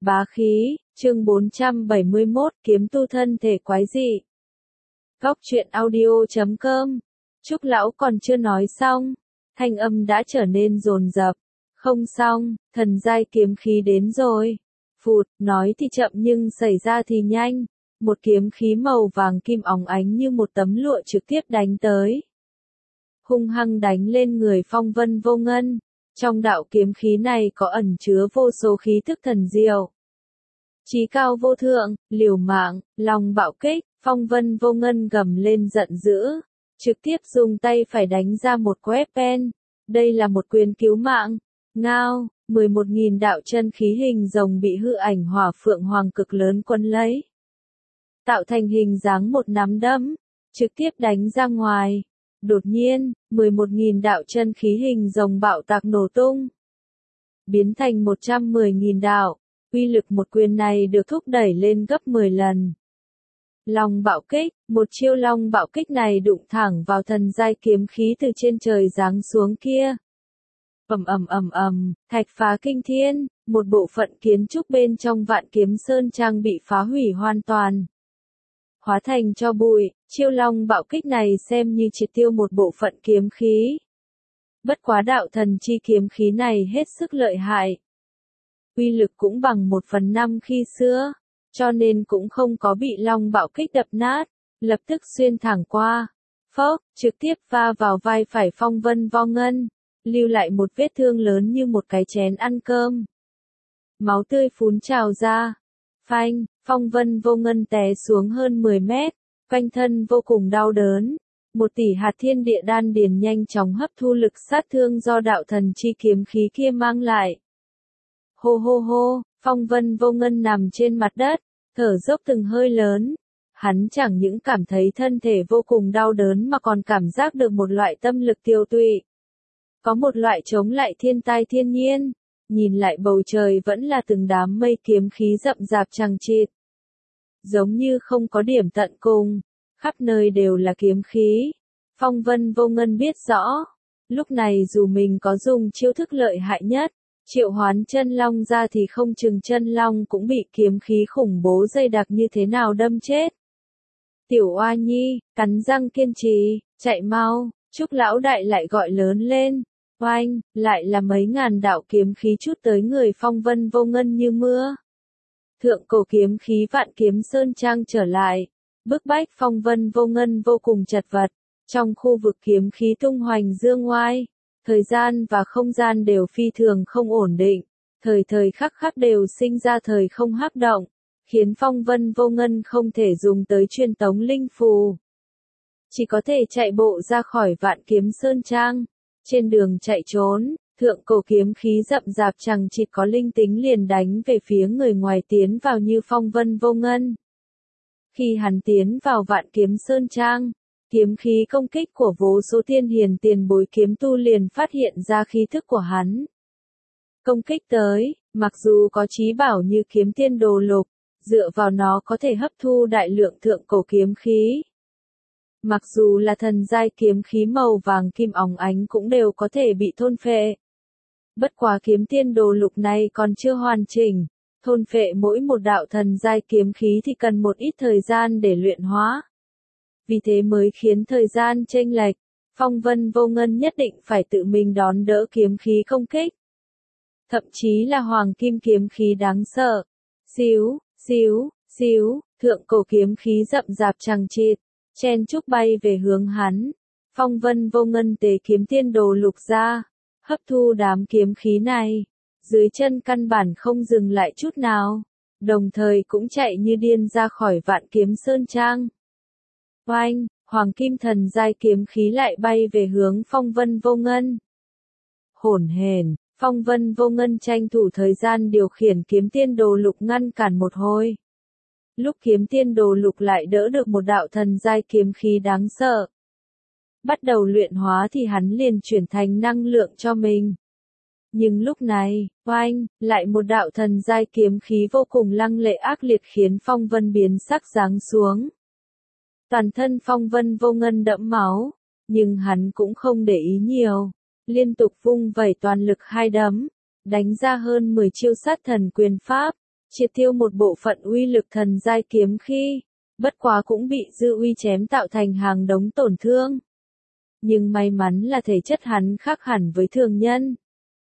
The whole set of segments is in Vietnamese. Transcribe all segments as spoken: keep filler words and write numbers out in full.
Bá khí, chương bốn trăm bảy mươi mốt, kiếm tu thân thể quái dị. Góc truyện audio chấm com. Trúc lão còn chưa nói xong, thanh âm đã trở nên dồn dập. Không xong, thần giai kiếm khí đến rồi. Phụt, nói thì chậm nhưng xảy ra thì nhanh. Một kiếm khí màu vàng kim óng ánh như một tấm lụa trực tiếp đánh tới. Hung hăng đánh lên người Phong Vân Vô Ngân. Trong đạo kiếm khí này có ẩn chứa vô số khí tức thần diệu. Chí cao vô thượng, liều mạng, lòng bạo kích, Phong Vân Vô Ngân gầm lên giận dữ, trực tiếp dùng tay phải đánh ra một quét pen. Đây là một quyền cứu mạng. Ngao, mười một nghìn đạo chân khí hình rồng bị hư ảnh hỏa phượng hoàng cực lớn quấn lấy. Tạo thành hình dáng một nắm đấm, trực tiếp đánh ra ngoài. Đột nhiên, mười một nghìn đạo chân khí hình rồng bạo tạc nổ tung. Biến thành một trăm mười nghìn đạo, uy lực một quyền này được thúc đẩy lên gấp mười lần. Long bạo kích, một chiêu long bạo kích này đụng thẳng vào thần giai kiếm khí từ trên trời giáng xuống kia. Ầm ầm ầm ầm, thạch phá kinh thiên, một bộ phận kiến trúc bên trong Vạn Kiếm Sơn Trang bị phá hủy hoàn toàn. Hóa thành cho bụi, chiêu long bạo kích này xem như triệt tiêu một bộ phận kiếm khí. Bất quá đạo thần chi kiếm khí này hết sức lợi hại. Uy lực cũng bằng một phần năm khi xưa, cho nên cũng không có bị long bạo kích đập nát, lập tức xuyên thẳng qua. Phốc, trực tiếp va vào vai phải Phong Vân Vô Ngân, lưu lại một vết thương lớn như một cái chén ăn cơm. Máu tươi phún trào ra. Phanh, Phong Vân Vô Ngân té xuống hơn mười mét, quanh thân vô cùng đau đớn. Một tỷ hạt thiên địa đan điền nhanh chóng hấp thu lực sát thương do đạo thần chi kiếm khí kia mang lại. Hô hô hô, Phong Vân Vô Ngân nằm trên mặt đất, thở dốc từng hơi lớn. Hắn chẳng những cảm thấy thân thể vô cùng đau đớn mà còn cảm giác được một loại tâm lực tiêu tụy. Có một loại chống lại thiên tai thiên nhiên. Nhìn lại bầu trời vẫn là từng đám mây kiếm khí rậm rạp chằng chịt. Giống như không có điểm tận cùng, khắp nơi đều là kiếm khí. Phong Vân Vô Ngân biết rõ, lúc này dù mình có dùng chiêu thức lợi hại nhất, triệu hoán chân long ra thì không chừng chân long cũng bị kiếm khí khủng bố dày đặc như thế nào đâm chết. Tiểu Oa Nhi, cắn răng kiên trì, chạy mau, Trúc lão đại lại gọi lớn lên. Oanh, lại là mấy ngàn đạo kiếm khí chút tới người Phong Vân Vô Ngân như mưa. Thượng cổ kiếm khí Vạn Kiếm Sơn Trang trở lại, bức bách Phong Vân Vô Ngân vô cùng chật vật. Trong khu vực kiếm khí tung hoành dương ngoai, thời gian và không gian đều phi thường không ổn định, thời thời khắc khắc đều sinh ra thời không hắc động, khiến Phong Vân Vô Ngân không thể dùng tới truyền tống linh phù. Chỉ có thể chạy bộ ra khỏi Vạn Kiếm Sơn Trang. Trên đường chạy trốn, thượng cổ kiếm khí rậm rạp chằng chịt có linh tính liền đánh về phía người ngoài tiến vào như Phong Vân Vô Ngân. Khi hắn tiến vào Vạn Kiếm Sơn Trang, kiếm khí công kích của vô số tiên hiền tiền bối kiếm tu liền phát hiện ra khí thức của hắn. Công kích tới, mặc dù có chí bảo như kiếm tiên đồ lục, dựa vào nó có thể hấp thu đại lượng thượng cổ kiếm khí. Mặc dù là thần giai kiếm khí màu vàng kim óng ánh cũng đều có thể bị thôn phệ. Bất quá kiếm tiên đồ lục này còn chưa hoàn chỉnh, thôn phệ mỗi một đạo thần giai kiếm khí thì cần một ít thời gian để luyện hóa. Vì thế mới khiến thời gian chênh lệch, Phong Vân Vô Ngân nhất định phải tự mình đón đỡ kiếm khí công kích. Thậm chí là hoàng kim kiếm khí đáng sợ. Xíu, xíu, xíu, thượng cổ kiếm khí rậm rạp chằng chịt. Chen chúc bay về hướng hắn. Phong Vân Vô Ngân tế kiếm tiên đồ lục ra, hấp thu đám kiếm khí này, dưới chân căn bản không dừng lại chút nào, đồng thời cũng chạy như điên ra khỏi Vạn Kiếm Sơn Trang. Oanh, hoàng kim thần giai kiếm khí lại bay về hướng Phong Vân Vô Ngân. Hỗn hển, Phong Vân Vô Ngân tranh thủ thời gian điều khiển kiếm tiên đồ lục ngăn cản một hồi. Lúc kiếm tiên đồ lục lại đỡ được một đạo thần giai kiếm khí đáng sợ. Bắt đầu luyện hóa thì hắn liền chuyển thành năng lượng cho mình. Nhưng lúc này, oanh, lại một đạo thần giai kiếm khí vô cùng lăng lệ ác liệt khiến Phong Vân biến sắc giáng xuống. Toàn thân Phong Vân Vô Ngân đẫm máu, nhưng hắn cũng không để ý nhiều. Liên tục vung vẩy toàn lực hai đấm, đánh ra hơn mười chiêu sát thần quyền pháp. triệt tiêu một bộ phận uy lực thần giai kiếm khí, bất quá cũng bị dư uy chém tạo thành hàng đống tổn thương. Nhưng may mắn là thể chất hắn khác hẳn với thường nhân.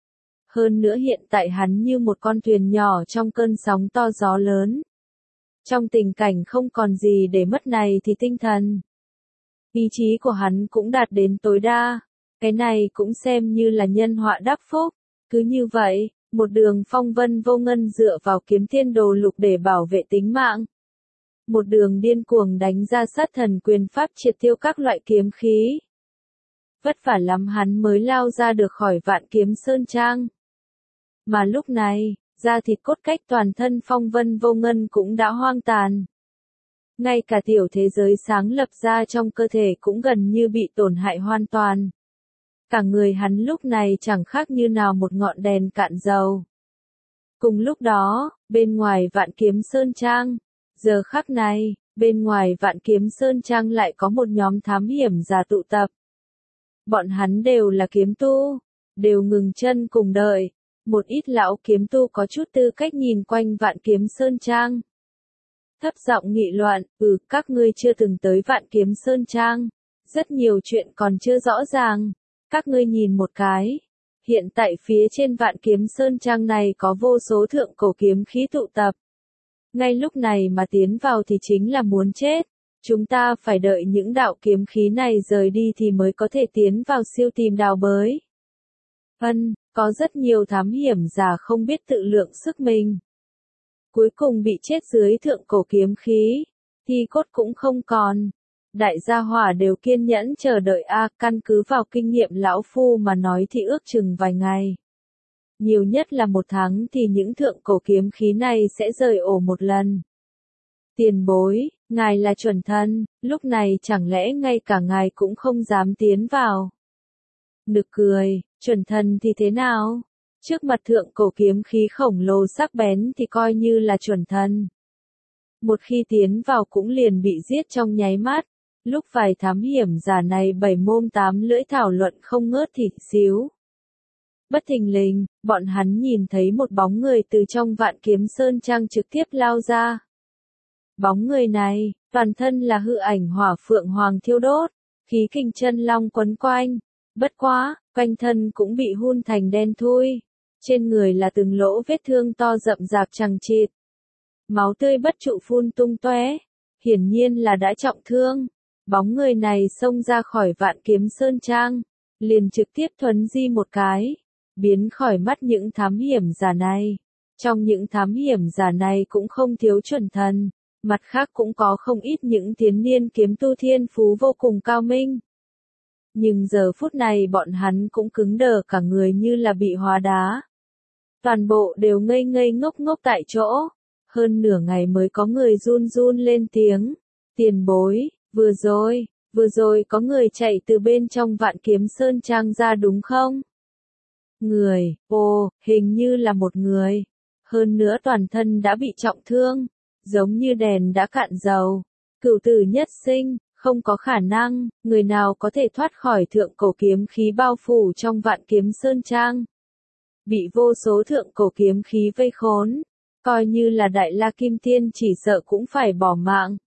Hơn nữa hiện tại hắn như một con thuyền nhỏ trong cơn sóng to gió lớn. Trong tình cảnh không còn gì để mất này thì tinh thần, ý chí của hắn cũng đạt đến tối đa. Cái này cũng xem như là nhân họa đắc phúc. Cứ như vậy, một đường phong vân vô ngân dựa vào kiếm thiên đồ lục để bảo vệ tính mạng. Một đường điên cuồng đánh ra sát thần quyền pháp triệt tiêu các loại kiếm khí. Vất vả lắm hắn mới lao ra được khỏi Vạn Kiếm Sơn Trang. Mà lúc này, da thịt cốt cách toàn thân phong vân vô ngân cũng đã hoang tàn. Ngay cả tiểu thế giới sáng lập ra trong cơ thể cũng gần như bị tổn hại hoàn toàn. Cả người hắn lúc này chẳng khác như nào một ngọn đèn cạn dầu. Cùng lúc đó, bên ngoài Vạn Kiếm Sơn Trang, giờ khắc này, bên ngoài Vạn Kiếm Sơn Trang lại có một nhóm thám hiểm giả tụ tập. Bọn hắn đều là kiếm tu, đều ngừng chân cùng đợi. Một ít lão kiếm tu có chút tư cách nhìn quanh Vạn Kiếm Sơn Trang. Thấp giọng nghị luận, ừ, các ngươi chưa từng tới Vạn Kiếm Sơn Trang. Rất nhiều chuyện còn chưa rõ ràng. Các ngươi nhìn một cái. Hiện tại phía trên Vạn Kiếm Sơn Trang này có vô số thượng cổ kiếm khí tụ tập. Ngay lúc này mà tiến vào thì chính là muốn chết. Chúng ta phải đợi những đạo kiếm khí này rời đi thì mới có thể tiến vào siêu tìm đào bới. Vân, có rất nhiều thám hiểm giả không biết tự lượng sức mình. Cuối cùng bị chết dưới thượng cổ kiếm khí, thi cốt cũng không còn. Đại gia hỏa đều kiên nhẫn chờ đợi a, căn cứ vào kinh nghiệm lão phu mà nói thì ước chừng vài ngày. Nhiều nhất là một tháng thì những thượng cổ kiếm khí này sẽ rời ổ một lần. Tiền bối, ngài là chuẩn thần, lúc này chẳng lẽ ngay cả ngài cũng không dám tiến vào. Nực cười, chuẩn thần thì thế nào? Trước mặt thượng cổ kiếm khí khổng lồ sắc bén thì coi như là chuẩn thần. Một khi tiến vào cũng liền bị giết trong nháy mắt. Lúc vài thám hiểm giả này bảy mồm tám lưỡi thảo luận không ngớt thì xíu. Bất thình lình, bọn hắn nhìn thấy một bóng người từ trong Vạn Kiếm Sơn Trang trực tiếp lao ra. Bóng người này, toàn thân là hư ảnh hỏa phượng hoàng thiêu đốt, khí kình chân long quấn quanh. Bất quá, quanh thân cũng bị hun thành đen thui. Trên người là từng lỗ vết thương to rậm rạp chằng chịt. Máu tươi bất trụ phun tung tóe, hiển nhiên là đã trọng thương. Bóng người này xông ra khỏi Vạn Kiếm Sơn Trang, liền trực tiếp thuấn di một cái, biến khỏi mắt những thám hiểm giả này. Trong những thám hiểm giả này cũng không thiếu chuẩn thần, mặt khác cũng có không ít những thiếu niên kiếm tu thiên phú vô cùng cao minh. Nhưng giờ phút này bọn hắn cũng cứng đờ cả người như là bị hóa đá. Toàn bộ đều ngây ngây ngốc ngốc tại chỗ. Hơn nửa ngày mới có người run run lên tiếng. Tiền bối, vừa rồi, vừa rồi có người chạy từ bên trong Vạn Kiếm Sơn Trang ra đúng không? Người, ồ, hình như là một người. Hơn nữa toàn thân đã bị trọng thương, giống như đèn đã cạn dầu. Cửu tử nhất sinh. Không có khả năng, người nào có thể thoát khỏi thượng cổ kiếm khí bao phủ trong Vạn Kiếm Sơn Trang. Bị vô số thượng cổ kiếm khí vây khốn, coi như là Đại La Kim Tiên chỉ sợ cũng phải bỏ mạng.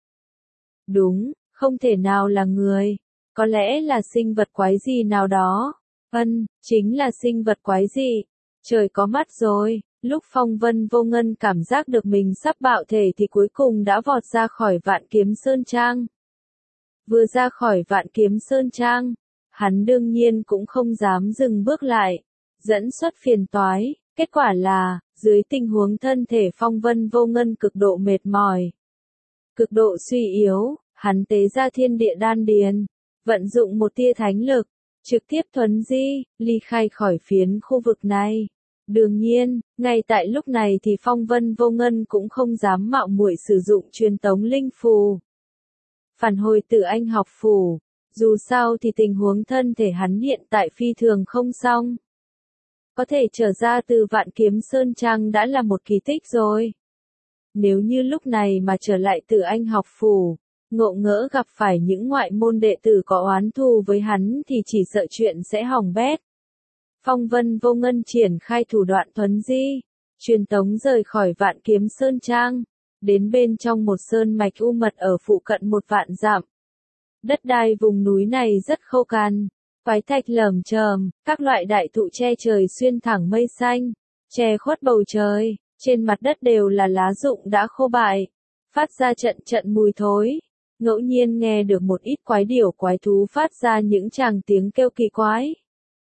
Đúng, không thể nào là người, có lẽ là sinh vật quái gì nào đó. Vân, chính là sinh vật quái gì. Trời có mắt rồi, lúc phong vân vô ngân cảm giác được mình sắp bạo thể thì cuối cùng đã vọt ra khỏi Vạn Kiếm Sơn Trang. Vừa ra khỏi Vạn Kiếm Sơn Trang, hắn đương nhiên cũng không dám dừng bước lại, dẫn xuất phiền toái, kết quả là, dưới tình huống thân thể phong vân vô ngân cực độ mệt mỏi, cực độ suy yếu, hắn tế ra thiên địa đan điền, vận dụng một tia thánh lực, trực tiếp thuấn di, ly khai khỏi phiến khu vực này. Đương nhiên, ngay tại lúc này thì phong vân vô ngân cũng không dám mạo muội sử dụng truyền tống linh phù. Phản hồi từ anh học phủ, dù sao thì tình huống thân thể hắn hiện tại phi thường không xong. Có thể trở ra từ Vạn Kiếm Sơn Trang đã là một kỳ tích rồi. Nếu như lúc này mà trở lại từ anh học phủ, ngộ ngỡ gặp phải những ngoại môn đệ tử có oán thù với hắn thì chỉ sợ chuyện sẽ hỏng bét. Phong vân vô ngân triển khai thủ đoạn thuấn di, truyền tống rời khỏi Vạn Kiếm Sơn Trang, đến bên trong một sơn mạch u mật ở phụ cận một vạn dặm. Đất đai vùng núi này rất khô cằn, quái thạch lởm chởm, các loại đại thụ che trời xuyên thẳng mây xanh, che khuất bầu trời, trên mặt đất đều là lá rụng đã khô bại, phát ra trận trận mùi thối. Ngẫu nhiên nghe được một ít quái điểu quái thú phát ra những tràng tiếng kêu kỳ quái.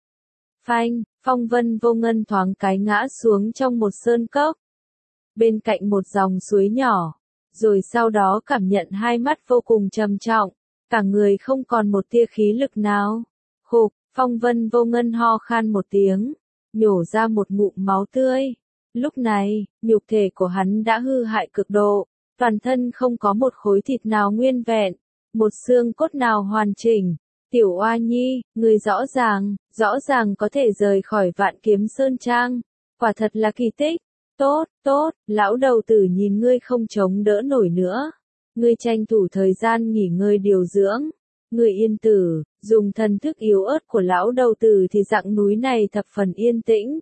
Phanh, phong vân vô ngân thoáng cái ngã xuống trong một sơn cốc, bên cạnh một dòng suối nhỏ, rồi sau đó cảm nhận hai mắt vô cùng trầm trọng, cả người không còn một tia khí lực nào. Khục, phong vân vô ngân ho khan một tiếng, nhổ ra một ngụm máu tươi. Lúc này, nhục thể của hắn đã hư hại cực độ, toàn thân không có một khối thịt nào nguyên vẹn, một xương cốt nào hoàn chỉnh. Tiểu Oa Nhi, người rõ ràng, rõ ràng có thể rời khỏi Vạn Kiếm Sơn Trang, quả thật là kỳ tích. Tốt, tốt, lão đầu tử nhìn ngươi không chống đỡ nổi nữa. Ngươi tranh thủ thời gian nghỉ ngơi điều dưỡng. Ngươi yên tử, dùng thần thức yếu ớt của lão đầu tử thì dặng núi này thập phần yên tĩnh.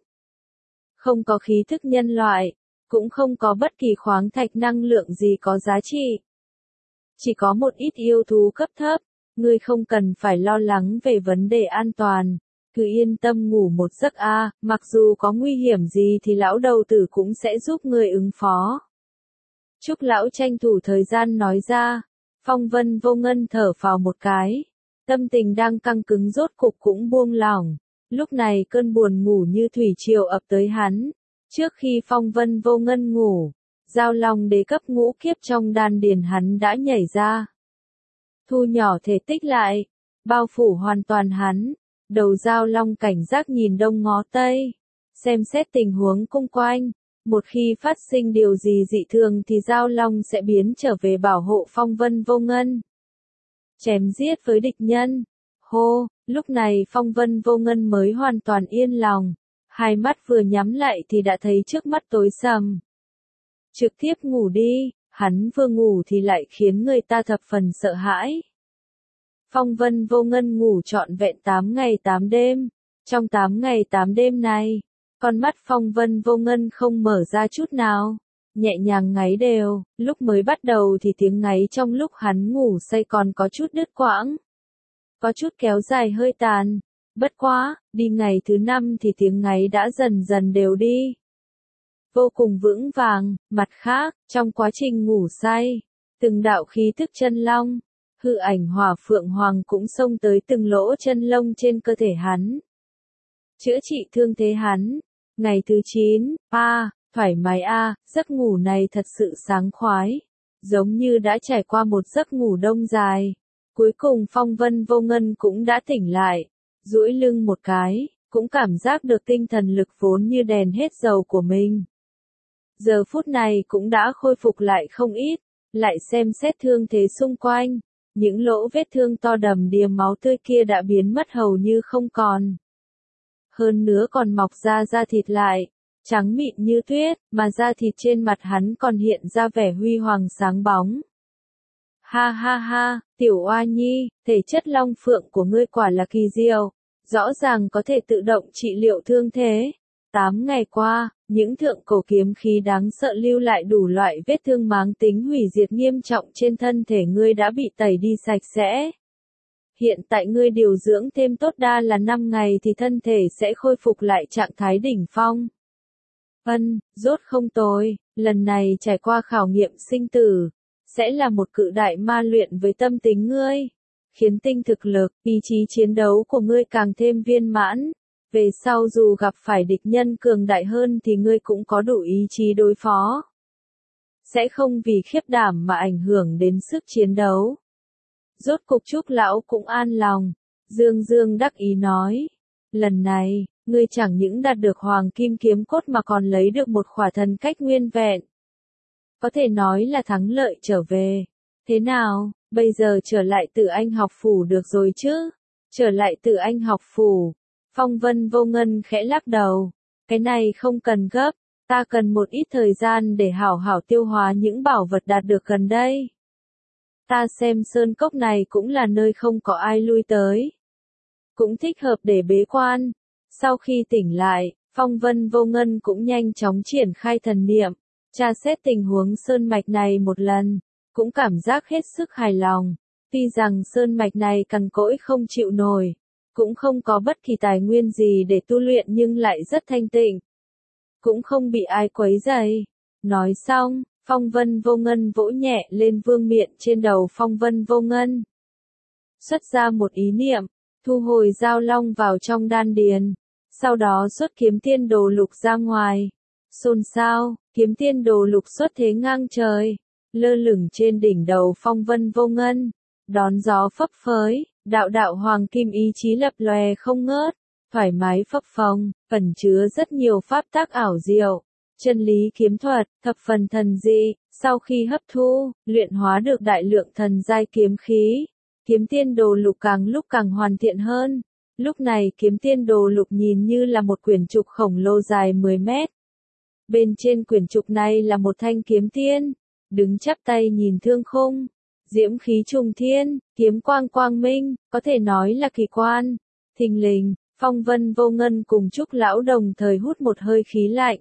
Không có khí thức nhân loại, cũng không có bất kỳ khoáng thạch năng lượng gì có giá trị. Chỉ có một ít yêu thú cấp thấp, ngươi không cần phải lo lắng về vấn đề an toàn. Cứ yên tâm ngủ một giấc a, mặc dù có nguy hiểm gì thì lão đầu tử cũng sẽ giúp ngươi ứng phó. Trúc lão tranh thủ thời gian nói ra, phong vân vô ngân thở phào một cái, tâm tình đang căng cứng rốt cục cũng buông lỏng, lúc này cơn buồn ngủ như thủy triều ập tới hắn, trước khi phong vân vô ngân ngủ, giao long đế cấp ngũ kiếp trong đan điền hắn đã nhảy ra. Thu nhỏ thể tích lại, bao phủ hoàn toàn hắn. Đầu giao long cảnh giác nhìn đông ngó tây, xem xét tình huống xung quanh, một khi phát sinh điều gì dị thường thì giao long sẽ biến trở về bảo hộ phong vân vô ngân. Chém giết với địch nhân. Hô, lúc này phong vân vô ngân mới hoàn toàn yên lòng, hai mắt vừa nhắm lại thì đã thấy trước mắt tối sầm. Trực tiếp ngủ đi, hắn vừa ngủ thì lại khiến người ta thập phần sợ hãi. Phong vân vô ngân ngủ trọn vẹn tám ngày tám đêm. Trong tám ngày tám đêm này, con mắt phong vân vô ngân không mở ra chút nào, nhẹ nhàng ngáy đều, lúc mới bắt đầu thì tiếng ngáy trong lúc hắn ngủ say còn có chút đứt quãng, có chút kéo dài hơi tàn, bất quá, đi ngày thứ năm thì tiếng ngáy đã dần dần đều đi. Vô cùng vững vàng, mặt khác, trong quá trình ngủ say, từng đạo khí thức chân long, hư ảnh hỏa phượng hoàng cũng xông tới từng lỗ chân lông trên cơ thể hắn. Chữa trị thương thế hắn. Ngày thứ chín, a, thoải mái a, giấc ngủ này thật sự sáng khoái. Giống như đã trải qua một giấc ngủ đông dài. Cuối cùng phong vân vô ngân cũng đã tỉnh lại. Duỗi lưng một cái, cũng cảm giác được tinh thần lực vốn như đèn hết dầu của mình. Giờ phút này cũng đã khôi phục lại không ít. Lại xem xét thương thế xung quanh. Những lỗ vết thương to đầm đìa máu tươi kia đã biến mất hầu như không còn. Hơn nữa còn mọc ra da thịt lại, trắng mịn như tuyết, mà da thịt trên mặt hắn còn hiện ra vẻ huy hoàng sáng bóng. Ha ha ha, tiểu Oa Nhi, thể chất long phượng của ngươi quả là kỳ diệu, rõ ràng có thể tự động trị liệu thương thế. Tám ngày qua, những thượng cổ kiếm khí đáng sợ lưu lại đủ loại vết thương máng tính hủy diệt nghiêm trọng trên thân thể ngươi đã bị tẩy đi sạch sẽ. Hiện tại ngươi điều dưỡng thêm tốt đa là năm ngày thì thân thể sẽ khôi phục lại trạng thái đỉnh phong. Ân, rốt không tồi, lần này trải qua khảo nghiệm sinh tử, sẽ là một cự đại ma luyện với tâm tính ngươi, khiến tinh thực lực, ý chí chiến đấu của ngươi càng thêm viên mãn. Về sau dù gặp phải địch nhân cường đại hơn thì ngươi cũng có đủ ý chí đối phó. Sẽ không vì khiếp đảm mà ảnh hưởng đến sức chiến đấu. Rốt cục Trúc lão cũng an lòng. Dương Dương đắc ý nói. Lần này, ngươi chẳng những đạt được hoàng kim kiếm cốt mà còn lấy được một khỏa thần cách nguyên vẹn. Có thể nói là thắng lợi trở về. Thế nào, bây giờ trở lại Tử Anh học phủ được rồi chứ? Trở lại Tử Anh học phủ. Phong vân vô ngân khẽ lắc đầu. Cái này không cần gấp, ta cần một ít thời gian để hảo hảo tiêu hóa những bảo vật đạt được gần đây. Ta xem sơn cốc này cũng là nơi không có ai lui tới. Cũng thích hợp để bế quan. Sau khi tỉnh lại, Phong Vân Vô Ngân cũng nhanh chóng triển khai thần niệm, tra xét tình huống sơn mạch này một lần, cũng cảm giác hết sức hài lòng. Tuy rằng sơn mạch này cằn cỗi không chịu nổi, cũng không có bất kỳ tài nguyên gì để tu luyện nhưng lại rất thanh tịnh, cũng không bị ai quấy rầy. Nói xong, Phong Vân Vô Ngân vỗ nhẹ lên vương miện trên đầu Phong Vân Vô Ngân. Xuất ra một ý niệm, thu hồi Giao Long vào trong đan điền, sau đó xuất Kiếm Tiên Đồ Lục ra ngoài. Xôn xao, Kiếm Tiên Đồ Lục xuất thế ngang trời, lơ lửng trên đỉnh đầu Phong Vân Vô Ngân, đón gió phấp phới, đạo đạo hoàng kim ý chí lập lòe không ngớt, thoải mái phập phồng, ẩn chứa rất nhiều pháp tác ảo diệu. Chân lý kiếm thuật, thập phần thần dị, sau khi hấp thu, luyện hóa được đại lượng thần giai kiếm khí. Kiếm Tiên Đồ Lục càng lúc càng hoàn thiện hơn. Lúc này Kiếm Tiên Đồ Lục nhìn như là một quyển trục khổng lồ dài mười mét. Bên trên quyển trục này là một thanh kiếm tiên, đứng chắp tay nhìn thương khung. Diễm khí trùng thiên, kiếm quang quang minh, có thể nói là kỳ quan. Thình lình, Phong Vân Vô Ngân cùng Trúc Lão đồng thời hút một hơi khí lạnh.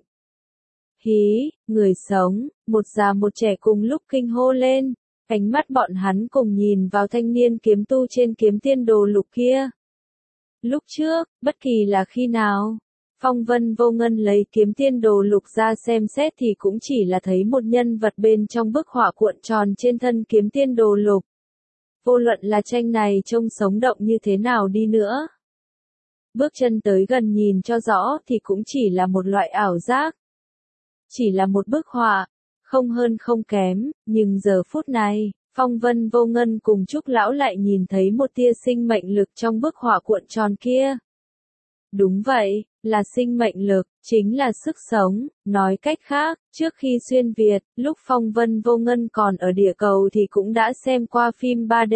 Hí, người sống, một già một trẻ cùng lúc kinh hô lên, ánh mắt bọn hắn cùng nhìn vào thanh niên kiếm tu trên Kiếm Tiên Đồ Lục kia. Lúc trước, bất kỳ là khi nào, Phong Vân Vô Ngân lấy Kiếm Tiên Đồ Lục ra xem xét thì cũng chỉ là thấy một nhân vật bên trong bức họa cuộn tròn trên thân Kiếm Tiên Đồ Lục. Vô luận là tranh này trông sống động như thế nào đi nữa, bước chân tới gần nhìn cho rõ thì cũng chỉ là một loại ảo giác. Chỉ là một bức họa, không hơn không kém, nhưng giờ phút này, Phong Vân Vô Ngân cùng Trúc Lão lại nhìn thấy một tia sinh mệnh lực trong bức họa cuộn tròn kia. Đúng vậy, là sinh mệnh lực, chính là sức sống. Nói cách khác, trước khi xuyên Việt, lúc Phong Vân Vô Ngân còn ở địa cầu thì cũng đã xem qua phim ba D.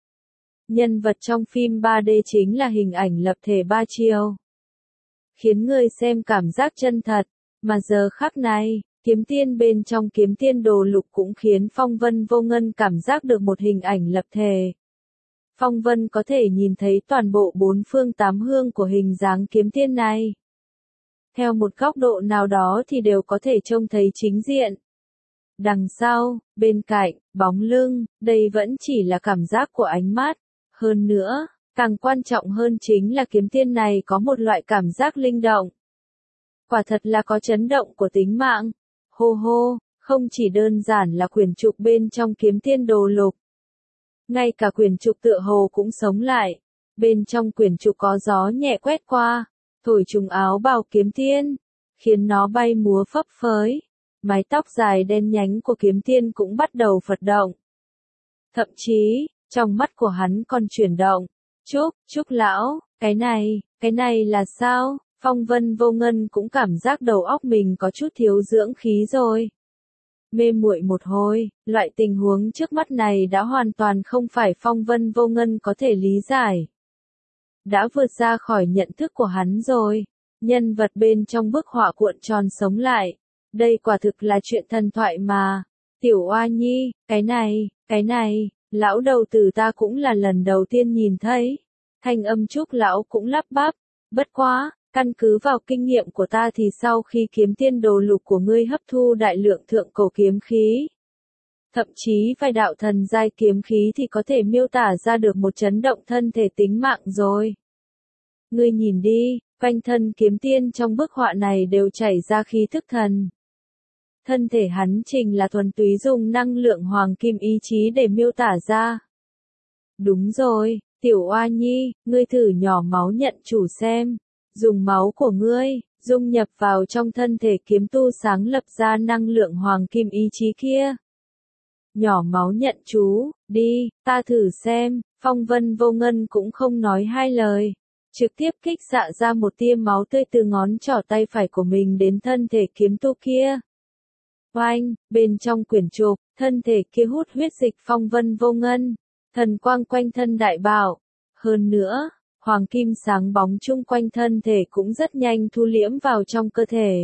Nhân vật trong phim ba D chính là hình ảnh lập thể ba chiều, khiến người xem cảm giác chân thật. Mà giờ khắc này, kiếm tiên bên trong Kiếm Tiên Đồ Lục cũng khiến Phong Vân Vô Ngân cảm giác được một hình ảnh lập thể. Phong Vân có thể nhìn thấy toàn bộ bốn phương tám hướng của hình dáng kiếm tiên này. Theo một góc độ nào đó thì đều có thể trông thấy chính diện. Đằng sau, bên cạnh, bóng lưng, đây vẫn chỉ là cảm giác của ánh mắt. Hơn nữa, càng quan trọng hơn chính là kiếm tiên này có một loại cảm giác linh động. Quả thật là có chấn động của tính mạng. Hô hô, không chỉ đơn giản là quyển trục bên trong Kiếm Tiên Đồ Lục. Ngay cả quyển trục tựa hồ cũng sống lại. Bên trong quyển trục có gió nhẹ quét qua, thổi trùng áo bào kiếm tiên, khiến nó bay múa phấp phới. Mái tóc dài đen nhánh của kiếm tiên cũng bắt đầu phật động. Thậm chí, trong mắt của hắn còn chuyển động. Trúc, Trúc Lão, cái này, cái này là sao? Phong Vân Vô Ngân cũng cảm giác đầu óc mình có chút thiếu dưỡng khí rồi. Mê muội một hồi, loại tình huống trước mắt này đã hoàn toàn không phải Phong Vân Vô Ngân có thể lý giải. Đã vượt ra khỏi nhận thức của hắn rồi. Nhân vật bên trong bức họa cuộn tròn sống lại. Đây quả thực là chuyện thần thoại mà. Tiểu Oa Nhi, cái này, cái này, lão đầu tử ta cũng là lần đầu tiên nhìn thấy. Thanh âm Trúc Lão cũng lắp bắp. Bất quá, căn cứ vào kinh nghiệm của ta thì sau khi Kiếm Tiên Đồ Lục của ngươi hấp thu đại lượng thượng cổ kiếm khí, thậm chí vài đạo thần giai kiếm khí thì có thể miêu tả ra được một chấn động thân thể tính mạng rồi. Ngươi nhìn đi, quanh thân kiếm tiên trong bức họa này đều chảy ra khí thức thần. Thân thể hắn trình là thuần túy dùng năng lượng hoàng kim ý chí để miêu tả ra. Đúng rồi, Tiểu Oa Nhi, ngươi thử nhỏ máu nhận chủ xem. Dùng máu của ngươi, dung nhập vào trong thân thể kiếm tu sáng lập ra năng lượng hoàng kim ý chí kia. Nhỏ máu nhận chú, đi, ta thử xem. Phong Vân Vô Ngân cũng không nói hai lời. Trực tiếp kích xạ ra một tia máu tươi từ ngón trỏ tay phải của mình đến thân thể kiếm tu kia. Oanh, bên trong quyển trục, thân thể kia hút huyết dịch Phong Vân Vô Ngân. Thần quang quanh thân đại bảo. Hơn nữa, hoàng kim sáng bóng chung quanh thân thể cũng rất nhanh thu liễm vào trong cơ thể.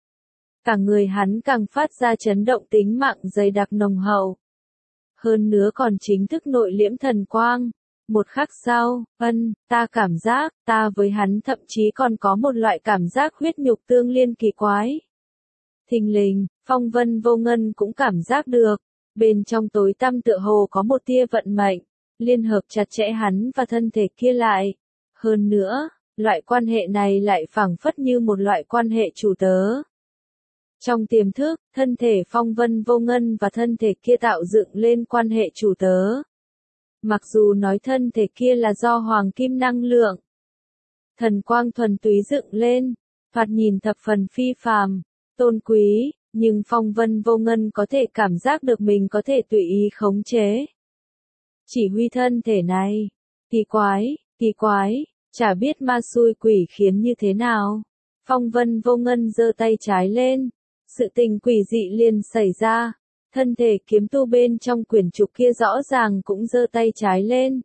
Cả người hắn càng phát ra chấn động tính mạng dày đặc nồng hậu. Hơn nữa còn chính thức nội liễm thần quang. Một khắc sau, ân, ta cảm giác, ta với hắn thậm chí còn có một loại cảm giác huyết nhục tương liên kỳ quái. Thình lình, Phong Vân Vô Ngân cũng cảm giác được, bên trong tối tăm tựa hồ có một tia vận mệnh, liên hợp chặt chẽ hắn và thân thể kia lại. Hơn nữa, loại quan hệ này lại phảng phất như một loại quan hệ chủ tớ. Trong tiềm thức, thân thể Phong Vân Vô Ngân và thân thể kia tạo dựng lên quan hệ chủ tớ. Mặc dù nói thân thể kia là do hoàng kim năng lượng, thần quang thuần túy dựng lên, thoạt nhìn thập phần phi phàm, tôn quý, nhưng Phong Vân Vô Ngân có thể cảm giác được mình có thể tùy ý khống chế. Chỉ huy thân thể này, kỳ quái, kỳ quái, chả biết ma xui quỷ khiến như thế nào. Phong Vân Vô Ngân giơ tay trái lên, sự tình quỷ dị liền xảy ra. Thân thể kiếm tu bên trong quyển trục kia rõ ràng cũng giơ tay trái lên.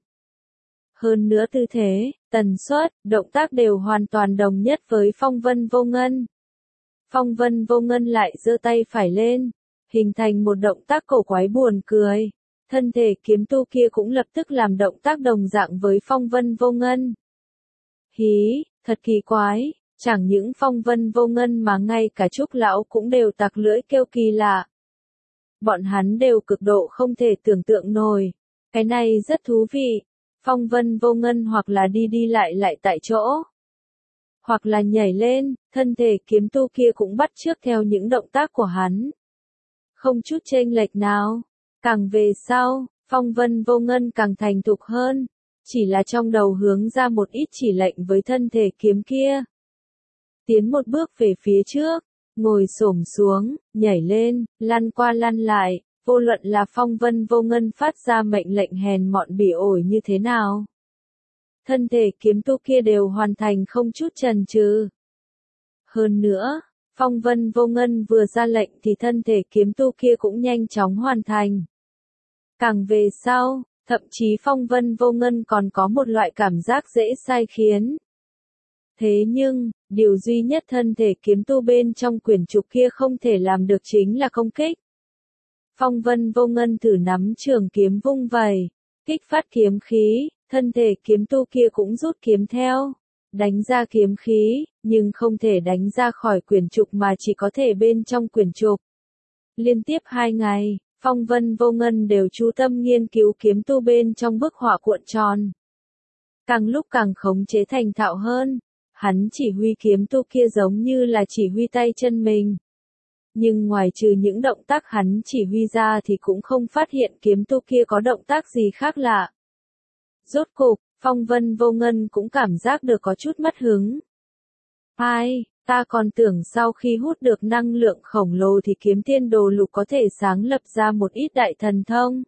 Hơn nữa tư thế, tần suất, động tác đều hoàn toàn đồng nhất với Phong Vân Vô Ngân. Phong Vân Vô Ngân lại giơ tay phải lên, hình thành một động tác cổ quái buồn cười. Thân thể kiếm tu kia cũng lập tức làm động tác đồng dạng với Phong Vân Vô Ngân. Hí, thật kỳ quái, chẳng những Phong Vân Vô Ngân mà ngay cả Trúc Lão cũng đều tặc lưỡi kêu kỳ lạ. Bọn hắn đều cực độ không thể tưởng tượng nổi. Cái này rất thú vị. Phong Vân Vô Ngân hoặc là đi đi lại lại tại chỗ, hoặc là nhảy lên, thân thể kiếm tu kia cũng bắt chước theo những động tác của hắn. Không chút chênh lệch nào. Càng về sau, Phong Vân Vô Ngân càng thành thục hơn. Chỉ là trong đầu hướng ra một ít chỉ lệnh với thân thể kiếm kia. Tiến một bước về phía trước. Ngồi xổm xuống, nhảy lên, lăn qua lăn lại, vô luận là Phong Vân Vô Ngân phát ra mệnh lệnh hèn mọn bỉ ổi như thế nào. Thân thể kiếm tu kia đều hoàn thành không chút chần chừ. Hơn nữa, Phong Vân Vô Ngân vừa ra lệnh thì thân thể kiếm tu kia cũng nhanh chóng hoàn thành. Càng về sau, thậm chí Phong Vân Vô Ngân còn có một loại cảm giác dễ sai khiến. Thế nhưng, điều duy nhất thân thể kiếm tu bên trong quyển trục kia không thể làm được chính là công kích. Phong Vân Vô Ngân thử nắm trường kiếm vung vẩy, kích phát kiếm khí, thân thể kiếm tu kia cũng rút kiếm theo, đánh ra kiếm khí, nhưng không thể đánh ra khỏi quyển trục mà chỉ có thể bên trong quyển trục. Liên tiếp hai ngày, Phong Vân Vô Ngân đều chú tâm nghiên cứu kiếm tu bên trong bức họa cuộn tròn. Càng lúc càng khống chế thành thạo hơn. Hắn chỉ huy kiếm tu kia giống như là chỉ huy tay chân mình. Nhưng ngoài trừ những động tác hắn chỉ huy ra thì cũng không phát hiện kiếm tu kia có động tác gì khác lạ. Rốt cục, Phong Vân Vô Ngân cũng cảm giác được có chút mất hứng. Ai, ta còn tưởng sau khi hút được năng lượng khổng lồ thì kiếm tiên đồ lục có thể sáng lập ra một ít đại thần thông.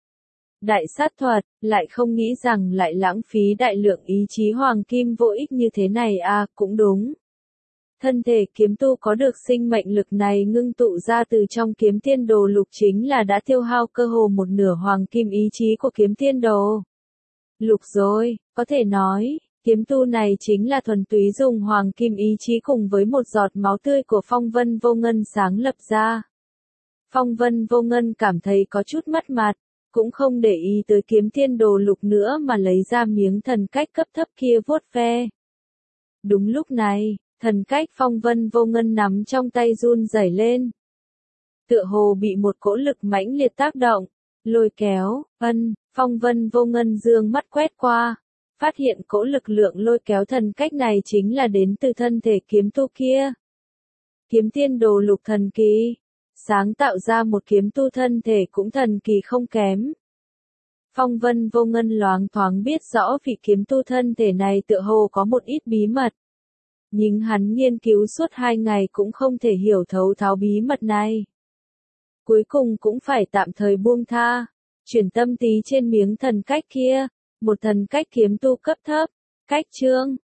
Đại sát thuật, lại không nghĩ rằng lại lãng phí đại lượng ý chí hoàng kim vô ích như thế này à, cũng đúng. Thân thể kiếm tu có được sinh mệnh lực này ngưng tụ ra từ trong kiếm tiên đồ lục chính là đã tiêu hao cơ hồ một nửa hoàng kim ý chí của kiếm tiên đồ lục rồi, có thể nói, kiếm tu này chính là thuần túy dùng hoàng kim ý chí cùng với một giọt máu tươi của Phong Vân Vô Ngân sáng lập ra. Phong Vân Vô Ngân cảm thấy có chút mất mặt. Cũng không để ý tới kiếm tiên đồ lục nữa mà lấy ra miếng thần cách cấp thấp kia vuốt ve. Đúng lúc này, thần cách Phong Vân Vô Ngân nắm trong tay run rẩy lên. Tựa hồ bị một cỗ lực mãnh liệt tác động, lôi kéo, ân, Phong Vân Vô Ngân dương mắt quét qua, phát hiện cỗ lực lượng lôi kéo thần cách này chính là đến từ thân thể kiếm tu kia. Kiếm tiên đồ lục thần kỳ. Sáng tạo ra một kiếm tu thân thể cũng thần kỳ không kém. Phong Vân Vô Ngân loáng thoáng biết rõ vị kiếm tu thân thể này tựa hồ có một ít bí mật. Nhưng hắn nghiên cứu suốt hai ngày cũng không thể hiểu thấu tháo bí mật này. Cuối cùng cũng phải tạm thời buông tha, chuyển tâm tí trên miếng thần cách kia, một thần cách kiếm tu cấp thấp, cách chương,